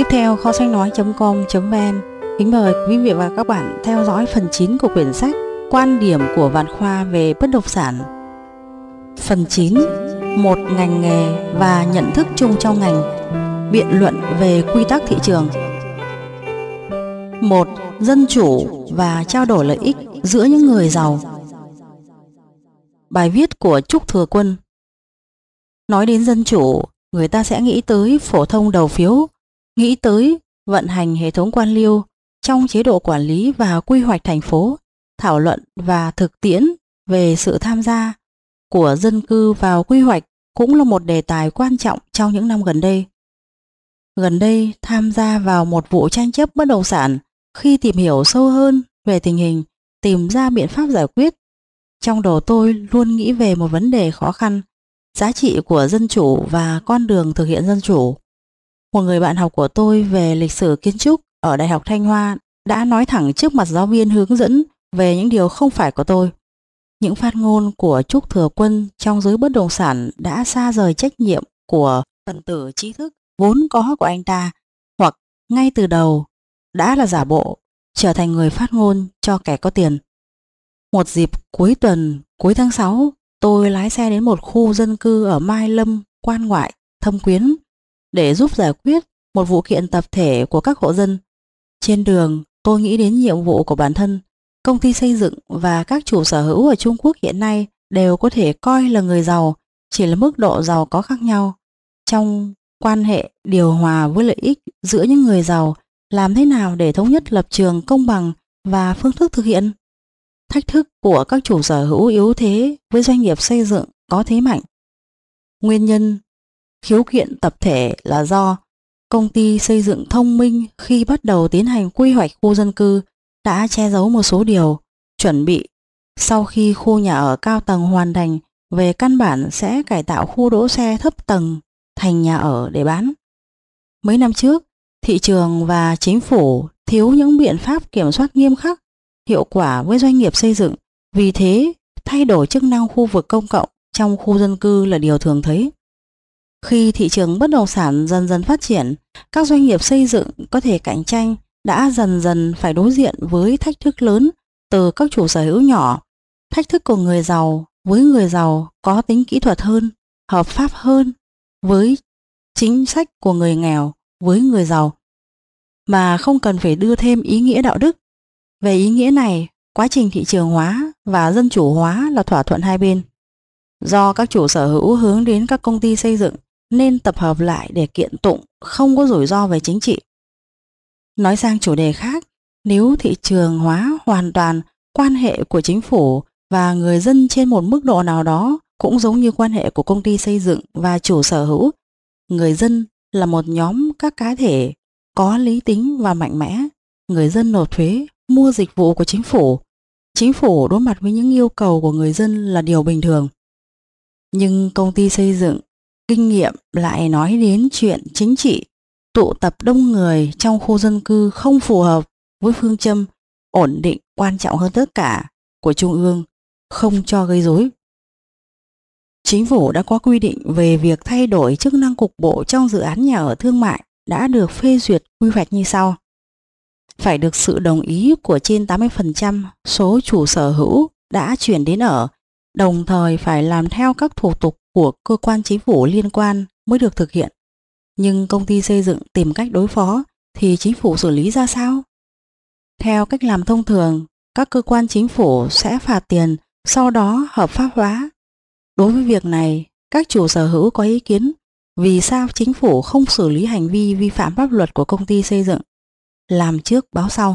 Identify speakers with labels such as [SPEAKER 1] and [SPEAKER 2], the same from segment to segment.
[SPEAKER 1] Tiếp theo, kho sách nói.com.vn kính mời quý vị và các bạn theo dõi phần 9 của quyển sách Quan điểm của Vạn Khoa về bất động sản. Phần 9. Một ngành nghề và nhận thức chung trong ngành. Biện luận về quy tắc thị trường. 1. Dân chủ và trao đổi lợi ích giữa những người giàu. Bài viết của Trúc Thừa Quân. Nói đến dân chủ, người ta sẽ nghĩ tới phổ thông đầu phiếu, nghĩ tới vận hành hệ thống quan liêu trong chế độ quản lý và quy hoạch thành phố, thảo luận và thực tiễn về sự tham gia của dân cư vào quy hoạch cũng là một đề tài quan trọng trong những năm gần đây. Gần đây, tham gia vào một vụ tranh chấp bất động sản khi tìm hiểu sâu hơn về tình hình, tìm ra biện pháp giải quyết. Trong đầu tôi luôn nghĩ về một vấn đề khó khăn, giá trị của dân chủ và con đường thực hiện dân chủ. Một người bạn học của tôi về lịch sử kiến trúc ở Đại học Thanh Hoa đã nói thẳng trước mặt giáo viên hướng dẫn về những điều không phải của tôi. Những phát ngôn của Trúc Thừa Quân trong giới bất động sản đã xa rời trách nhiệm của phần tử trí thức vốn có của anh ta, hoặc ngay từ đầu đã là giả bộ, trở thành người phát ngôn cho kẻ có tiền. Một dịp cuối tuần, cuối tháng 6, tôi lái xe đến một khu dân cư ở Mai Lâm, Quan Ngoại, Thâm Quyến để giúp giải quyết một vụ kiện tập thể của các hộ dân. Trên đường, tôi nghĩ đến nhiệm vụ của bản thân. Công ty xây dựng và các chủ sở hữu ở Trung Quốc hiện nay đều có thể coi là người giàu, chỉ là mức độ giàu có khác nhau. Trong quan hệ điều hòa với lợi ích giữa những người giàu, làm thế nào để thống nhất lập trường công bằng và phương thức thực hiện? Thách thức của các chủ sở hữu yếu thế với doanh nghiệp xây dựng có thế mạnh. Nguyên nhân khiếu kiện tập thể là do công ty xây dựng thông minh khi bắt đầu tiến hành quy hoạch khu dân cư đã che giấu một số điều, chuẩn bị sau khi khu nhà ở cao tầng hoàn thành về căn bản sẽ cải tạo khu đỗ xe thấp tầng thành nhà ở để bán. Mấy năm trước, thị trường và chính phủ thiếu những biện pháp kiểm soát nghiêm khắc, hiệu quả với doanh nghiệp xây dựng, vì thế thay đổi chức năng khu vực công cộng trong khu dân cư là điều thường thấy. Khi thị trường bất động sản dần dần phát triển, các doanh nghiệp xây dựng có thể cạnh tranh đã dần dần phải đối diện với thách thức lớn từ các chủ sở hữu nhỏ. Thách thức của người giàu với người giàu có tính kỹ thuật hơn, hợp pháp hơn với chính sách của người nghèo với người giàu, mà không cần phải đưa thêm ý nghĩa đạo đức. Về ý nghĩa này, quá trình thị trường hóa và dân chủ hóa là thỏa thuận hai bên. Do các chủ sở hữu hướng đến các công ty xây dựng nên tập hợp lại để kiện tụng, không có rủi ro về chính trị. Nói sang chủ đề khác, nếu thị trường hóa hoàn toàn, quan hệ của chính phủ và người dân trên một mức độ nào đó cũng giống như quan hệ của công ty xây dựng và chủ sở hữu. Người dân là một nhóm các cá thể có lý tính và mạnh mẽ. Người dân nộp thuế, mua dịch vụ của chính phủ. Chính phủ đối mặt với những yêu cầu của người dân là điều bình thường. Nhưng công ty xây dựng, kinh nghiệm lại nói đến chuyện chính trị, tụ tập đông người trong khu dân cư không phù hợp với phương châm ổn định quan trọng hơn tất cả của Trung ương, không cho gây rối. Chính phủ đã có quy định về việc thay đổi chức năng cục bộ trong dự án nhà ở thương mại đã được phê duyệt quy hoạch như sau. Phải được sự đồng ý của trên 80% số chủ sở hữu đã chuyển đến ở, đồng thời phải làm theo các thủ tục của cơ quan chính phủ liên quan mới được thực hiện. Nhưng công ty xây dựng tìm cách đối phó thì chính phủ xử lý ra sao? Theo cách làm thông thường, các cơ quan chính phủ sẽ phạt tiền, sau đó hợp pháp hóa. Đối với việc này, các chủ sở hữu có ý kiến vì sao chính phủ không xử lý hành vi vi phạm pháp luật của công ty xây dựng, làm trước báo sau.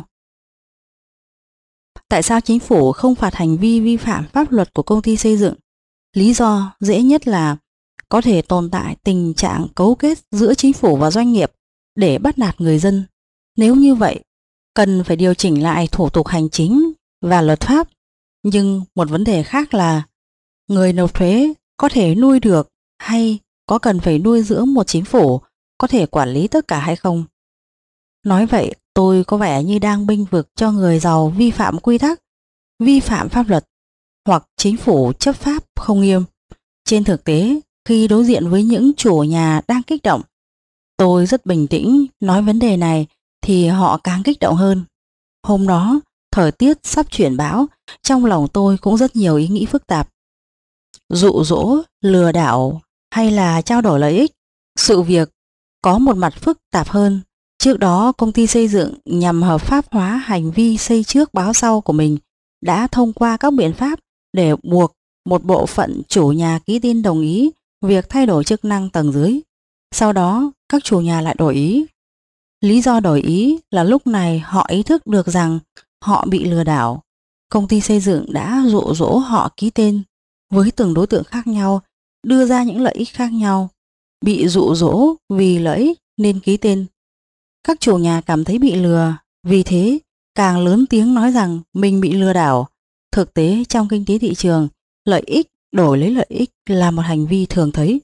[SPEAKER 1] Tại sao chính phủ không phạt hành vi vi phạm pháp luật của công ty xây dựng? Lý do dễ nhất là có thể tồn tại tình trạng cấu kết giữa chính phủ và doanh nghiệp để bắt nạt người dân. Nếu như vậy, cần phải điều chỉnh lại thủ tục hành chính và luật pháp. Nhưng một vấn đề khác là người nộp thuế có thể nuôi được hay có cần phải nuôi dưỡng một chính phủ có thể quản lý tất cả hay không? Nói vậy, tôi có vẻ như đang bênh vực cho người giàu vi phạm quy tắc, vi phạm pháp luật, hoặc chính phủ chấp pháp không nghiêm. Trên thực tế, khi đối diện với những chủ nhà đang kích động, Tôi rất bình tĩnh nói vấn đề này thì họ càng kích động hơn. Hôm đó, thời tiết sắp chuyển bão, trong lòng tôi cũng rất nhiều ý nghĩ phức tạp. Dụ dỗ, lừa đảo hay là trao đổi lợi ích? Sự việc có một mặt phức tạp hơn. Trước đó, công ty xây dựng nhằm hợp pháp hóa hành vi xây trước báo sau của mình đã thông qua các biện pháp để buộc một bộ phận chủ nhà ký tên đồng ý việc thay đổi chức năng tầng dưới. Sau đó, các chủ nhà lại đổi ý. Lý do đổi ý là lúc này họ ý thức được rằng họ bị lừa đảo. Công ty xây dựng đã dụ dỗ họ ký tên với từng đối tượng khác nhau, đưa ra những lợi ích khác nhau. Bị dụ dỗ vì lợi ích nên ký tên. Các chủ nhà cảm thấy bị lừa, vì thế càng lớn tiếng nói rằng mình bị lừa đảo. Thực tế trong kinh tế thị trường, lợi ích đổi lấy lợi ích là một hành vi thường thấy.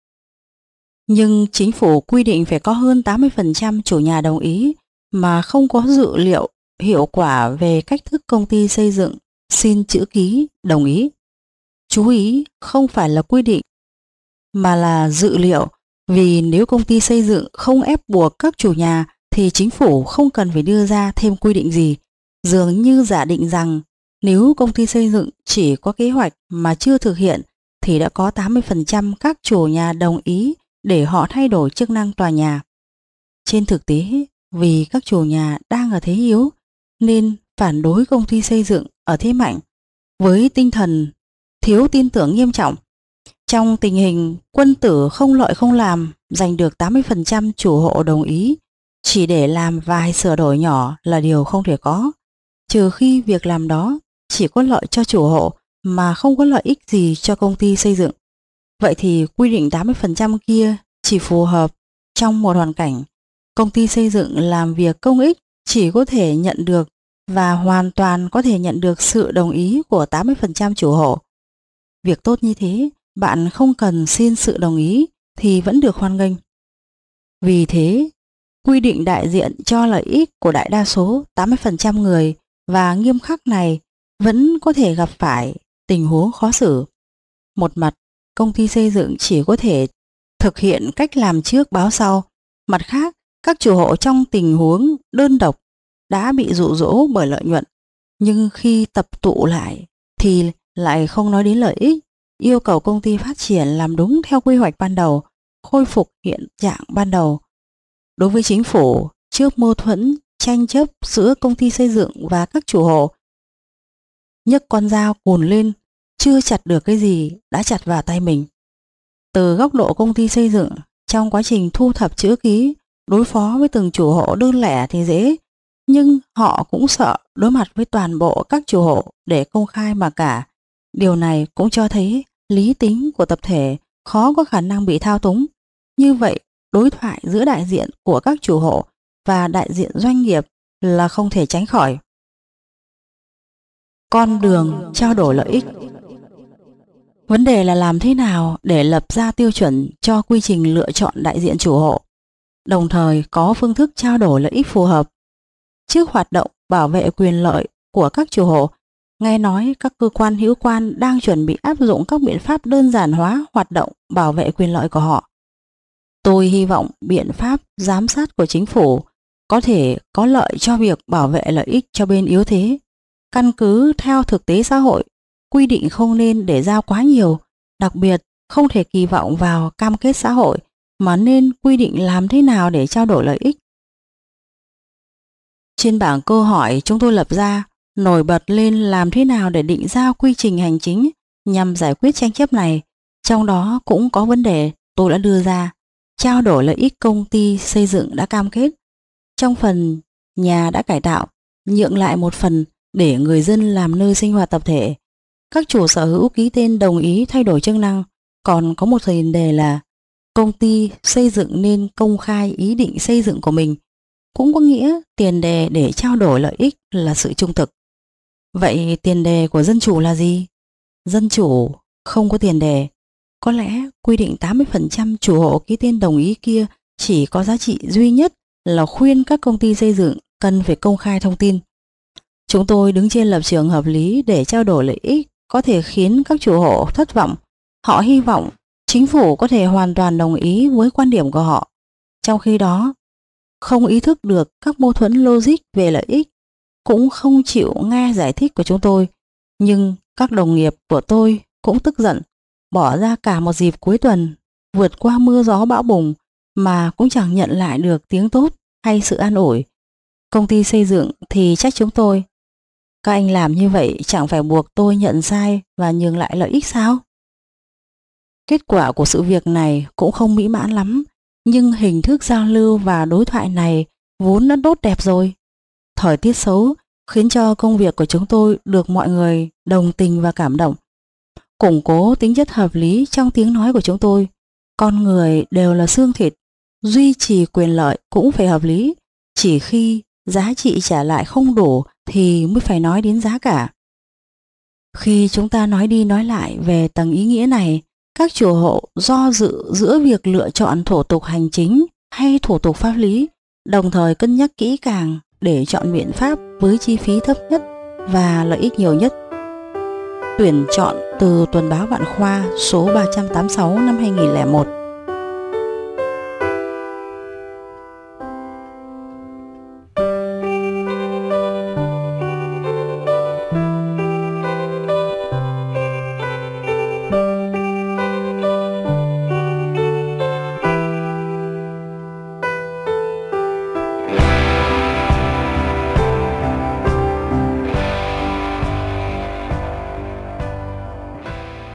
[SPEAKER 1] Nhưng chính phủ quy định phải có hơn 80% chủ nhà đồng ý mà không có dữ liệu hiệu quả về cách thức công ty xây dựng xin chữ ký đồng ý. Chú ý, không phải là quy định mà là dữ liệu, vì nếu công ty xây dựng không ép buộc các chủ nhà thì chính phủ không cần phải đưa ra thêm quy định gì, dường như giả định rằng nếu công ty xây dựng chỉ có kế hoạch mà chưa thực hiện thì đã có 80% các chủ nhà đồng ý để họ thay đổi chức năng tòa nhà. Trên thực tế, vì các chủ nhà đang ở thế yếu nên phản đối công ty xây dựng ở thế mạnh, với tinh thần thiếu tin tưởng nghiêm trọng. Trong tình hình quân tử không lợi không làm, giành được 80% chủ hộ đồng ý chỉ để làm vài sửa đổi nhỏ là điều không thể có, trừ khi việc làm đó chỉ có lợi cho chủ hộ mà không có lợi ích gì cho công ty xây dựng. Vậy thì quy định 80% kia chỉ phù hợp trong một hoàn cảnh công ty xây dựng làm việc công ích chỉ có thể nhận được và hoàn toàn có thể nhận được sự đồng ý của 80% chủ hộ. Việc tốt như thế, bạn không cần xin sự đồng ý thì vẫn được hoan nghênh. Vì thế, quy định đại diện cho lợi ích của đại đa số 80% người và nghiêm khắc này vẫn có thể gặp phải tình huống khó xử. Một mặt, công ty xây dựng chỉ có thể thực hiện cách làm trước báo sau. Mặt khác, các chủ hộ trong tình huống đơn độc đã bị dụ dỗ bởi lợi nhuận, nhưng khi tập tụ lại thì lại không nói đến lợi ích, yêu cầu công ty phát triển làm đúng theo quy hoạch ban đầu, khôi phục hiện trạng ban đầu. Đối với chính phủ, trước mâu thuẫn tranh chấp giữa công ty xây dựng và các chủ hộ, nhấc con dao cùn lên, chưa chặt được cái gì đã chặt vào tay mình. Từ góc độ công ty xây dựng, trong quá trình thu thập chữ ký, đối phó với từng chủ hộ đơn lẻ thì dễ, nhưng họ cũng sợ đối mặt với toàn bộ các chủ hộ để công khai mà cả. Điều này cũng cho thấy lý tính của tập thể khó có khả năng bị thao túng. Như vậy, đối thoại giữa đại diện của các chủ hộ và đại diện doanh nghiệp là không thể tránh khỏi. Con đường trao đổi lợi ích. Vấn đề là làm thế nào để lập ra tiêu chuẩn cho quy trình lựa chọn đại diện chủ hộ, đồng thời có phương thức trao đổi lợi ích phù hợp. Trước hoạt động bảo vệ quyền lợi của các chủ hộ, nghe nói các cơ quan hữu quan đang chuẩn bị áp dụng các biện pháp đơn giản hóa hoạt động bảo vệ quyền lợi của họ. Tôi hy vọng biện pháp giám sát của chính phủ có thể có lợi cho việc bảo vệ lợi ích cho bên yếu thế. Căn cứ theo thực tế xã hội, quy định không nên để giao quá nhiều, đặc biệt không thể kỳ vọng vào cam kết xã hội, mà nên quy định làm thế nào để trao đổi lợi ích. Trên bảng câu hỏi chúng tôi lập ra, nổi bật lên làm thế nào để định ra quy trình hành chính nhằm giải quyết tranh chấp này. Trong đó cũng có vấn đề tôi đã đưa ra, trao đổi lợi ích công ty xây dựng đã cam kết. Trong phần nhà đã cải tạo, nhượng lại một phần để người dân làm nơi sinh hoạt tập thể. Các chủ sở hữu ký tên đồng ý thay đổi chức năng. Còn có một tiền đề là công ty xây dựng nên công khai ý định xây dựng của mình. Cũng có nghĩa tiền đề để trao đổi lợi ích là sự trung thực. Vậy tiền đề của dân chủ là gì? Dân chủ không có tiền đề. Có lẽ quy định 80% chủ hộ ký tên đồng ý kia chỉ có giá trị duy nhất là khuyên các công ty xây dựng cần phải công khai thông tin. Chúng tôi đứng trên lập trường hợp lý để trao đổi lợi ích có thể khiến các chủ hộ thất vọng. Họ hy vọng chính phủ có thể hoàn toàn đồng ý với quan điểm của họ. Trong khi đó, không ý thức được các mâu thuẫn logic về lợi ích, cũng không chịu nghe giải thích của chúng tôi. Nhưng các đồng nghiệp của tôi cũng tức giận, bỏ ra cả một dịp cuối tuần, vượt qua mưa gió bão bùng mà cũng chẳng nhận lại được tiếng tốt hay sự an ủi. Công ty xây dựng thì trách chúng tôi. Các anh làm như vậy chẳng phải buộc tôi nhận sai và nhường lại lợi ích sao? Kết quả của sự việc này cũng không mỹ mãn lắm, nhưng hình thức giao lưu và đối thoại này vốn đã tốt đẹp rồi. Thời tiết xấu khiến cho công việc của chúng tôi được mọi người đồng tình và cảm động, củng cố tính chất hợp lý trong tiếng nói của chúng tôi. Con người đều là xương thịt, duy trì quyền lợi cũng phải hợp lý, chỉ khi giá trị trả lại không đủ thì mới phải nói đến giá cả. Khi chúng ta nói đi nói lại về tầng ý nghĩa này, các chủ hộ do dự giữa việc lựa chọn thủ tục hành chính hay thủ tục pháp lý, đồng thời cân nhắc kỹ càng để chọn biện pháp với chi phí thấp nhất và lợi ích nhiều nhất. Tuyển chọn từ Tuần báo Vạn Khoa số 386 năm 2001.